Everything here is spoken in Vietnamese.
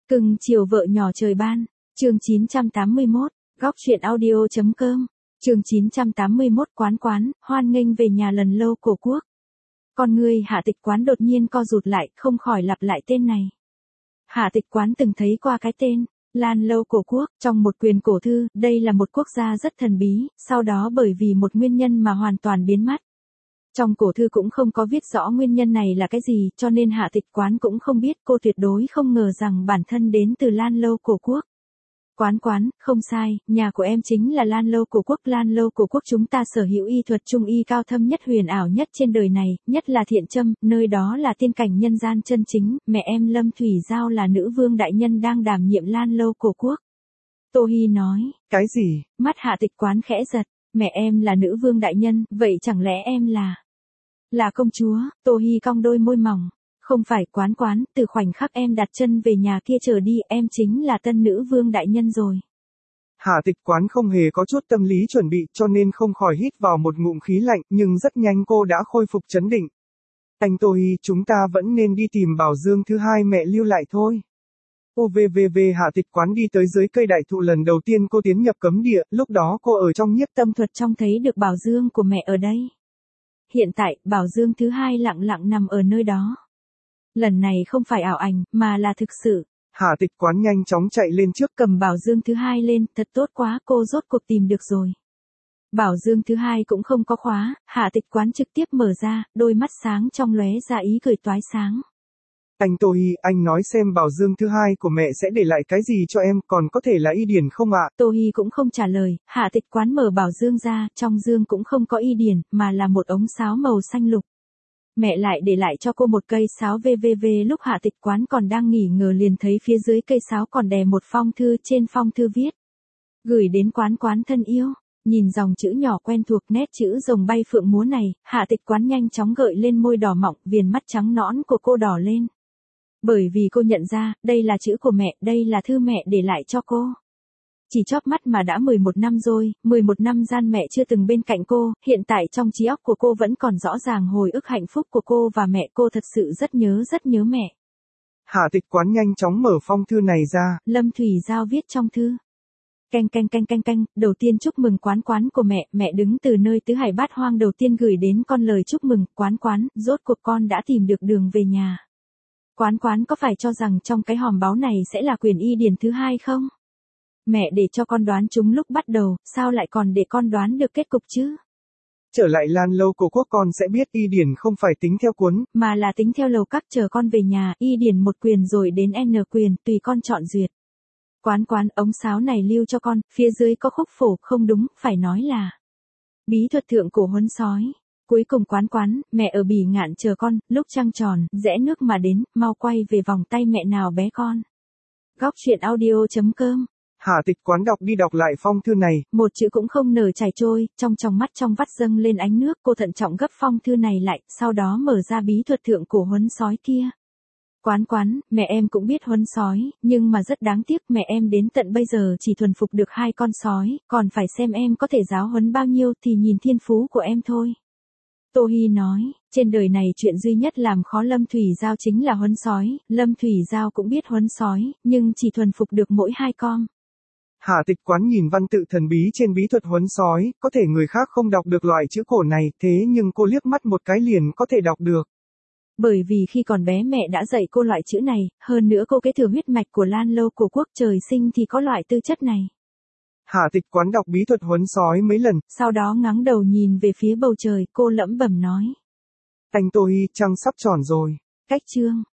Cưng chiều vợ nhỏ trời ban, chương 981, góc truyện audio.com, chương 981 quán, hoan nghênh về nhà lần lâu cổ quốc. Con người Hạ Tịch Quán đột nhiên co rụt lại, không khỏi lặp lại tên này. Hạ Tịch Quán từng thấy qua cái tên, Lan Lâu Cổ Quốc, trong một quyền cổ thư, đây là một quốc gia rất thần bí, sau đó bởi vì một nguyên nhân mà hoàn toàn biến mất. Trong cổ thư cũng không có viết rõ nguyên nhân này là cái gì, cho nên Hạ Tịch Quán cũng không biết, cô tuyệt đối không ngờ rằng bản thân đến từ Lan Lâu Cổ Quốc. Quán, không sai, nhà của em chính là Lan Lâu Cổ Quốc. Lan Lâu Cổ Quốc chúng ta sở hữu y thuật trung y cao thâm nhất, huyền ảo nhất trên đời này, nhất là thiện châm, nơi đó là tiên cảnh nhân gian chân chính. Mẹ em Lâm Thủy Giao là nữ vương đại nhân đang đảm nhiệm Lan Lâu Cổ Quốc. Tô Hi nói. Cái gì? Mắt Hạ Tịch Quán khẽ giật. Mẹ em là nữ vương đại nhân, vậy chẳng lẽ em là công chúa? Tô Hi cong đôi môi mỏng. Không phải. Quán, từ khoảnh khắc em đặt chân về nhà kia trở đi, em chính là tân nữ vương đại nhân rồi. Hạ Tịch Quán không hề có chút tâm lý chuẩn bị, cho nên không khỏi hít vào một ngụm khí lạnh, nhưng rất nhanh cô đã khôi phục trấn định. Anh Tô Hi, chúng ta vẫn nên đi tìm Bảo Dương thứ hai mẹ lưu lại thôi. Hạ Tịch Quán đi tới dưới cây đại thụ, lần đầu tiên cô tiến nhập cấm địa, lúc đó cô ở trong nhiếp tâm thuật trông thấy được Bảo Dương của mẹ ở đây. Hiện tại, Bảo Dương thứ hai lặng lặng nằm ở nơi đó. Lần này không phải ảo ảnh, mà là thực sự. Hạ Tịch Quán nhanh chóng chạy lên trước, cầm Bảo Dương thứ hai lên, thật tốt quá, cô rốt cuộc tìm được rồi. Bảo Dương thứ hai cũng không có khóa, Hạ Tịch Quán trực tiếp mở ra, đôi mắt sáng trong lóe ra ý cười toái sáng. Anh Tô Hi, anh nói xem Bảo Dương thứ hai của mẹ sẽ để lại cái gì cho em, còn có thể là y điển không ạ? Tô Hi cũng không trả lời, Hạ Tịch Quán mở Bảo Dương ra, trong dương cũng không có y điển, mà là một ống sáo màu xanh lục. Mẹ lại để lại cho cô một cây sáo lúc Hạ Tịch Quán còn đang nghỉ ngờ liền thấy phía dưới cây sáo còn đè một phong thư, trên phong thư viết. Gửi đến Quán thân yêu. Nhìn dòng chữ nhỏ quen thuộc, nét chữ rồng bay phượng múa này, Hạ Tịch Quán nhanh chóng gợi lên môi đỏ mọng, viền mắt trắng nõn của cô đỏ lên. Bởi vì cô nhận ra, đây là chữ của mẹ, đây là thư mẹ để lại cho cô. Chỉ chớp mắt mà đã 11 năm rồi, 11 năm gian mẹ chưa từng bên cạnh cô, hiện tại trong trí óc của cô vẫn còn rõ ràng hồi ức hạnh phúc của cô và mẹ, cô thật sự rất nhớ mẹ. Hạ Tịch Quán nhanh chóng mở phong thư này ra. Lâm Thủy Giao viết trong thư. Canh, đầu tiên chúc mừng Quán của mẹ đứng từ nơi tứ hải bát hoang đầu tiên gửi đến con lời chúc mừng. Quán, rốt cuộc con đã tìm được đường về nhà. Quán có phải cho rằng trong cái hòm báu này sẽ là quyển y điển thứ hai không? Mẹ để cho con đoán chúng lúc bắt đầu, sao lại còn để con đoán được kết cục chứ? Trở lại Lan Lâu Cổ Quốc con sẽ biết y điển không phải tính theo cuốn, mà là tính theo lầu các, chờ con về nhà, y điển một quyền rồi đến N quyền, tùy con chọn duyệt. Quán, ống sáo này lưu cho con, phía dưới có khúc phổ, không đúng, phải nói là bí thuật thượng cổ huấn sói. Cuối cùng Quán, mẹ ở Bỉ Ngạn chờ con, lúc trăng tròn, rẽ nước mà đến, mau quay về vòng tay mẹ nào bé con. Góc truyện audio.com. Hạ Tịch Quán đọc đi đọc lại phong thư này, một chữ cũng không nở chảy trôi, trong mắt trong vắt dâng lên ánh nước, cô thận trọng gấp phong thư này lại, sau đó mở ra bí thuật thượng cổ huấn sói kia. Quán, mẹ em cũng biết huấn sói, nhưng mà rất đáng tiếc mẹ em đến tận bây giờ chỉ thuần phục được 2 con sói, còn phải xem em có thể giáo huấn bao nhiêu thì nhìn thiên phú của em thôi. Tô Hi nói, trên đời này chuyện duy nhất làm khó Lâm Thủy Giao chính là huấn sói, Lâm Thủy Giao cũng biết huấn sói, nhưng chỉ thuần phục được mỗi 2 con. Hạ Tịch Quán nhìn văn tự thần bí trên bí thuật huấn sói, có thể người khác không đọc được loại chữ cổ này, thế nhưng cô liếc mắt một cái liền có thể đọc được. Bởi vì khi còn bé mẹ đã dạy cô loại chữ này, hơn nữa cô kế thừa huyết mạch của Lan Lâu Cổ Quốc, trời sinh thì có loại tư chất này. Hạ Tịch Quán đọc bí thuật huấn sói mấy lần, sau đó ngẩng đầu nhìn về phía bầu trời, cô lẩm bẩm nói. Anh Tô Hi, trăng sắp tròn rồi. Cách chương.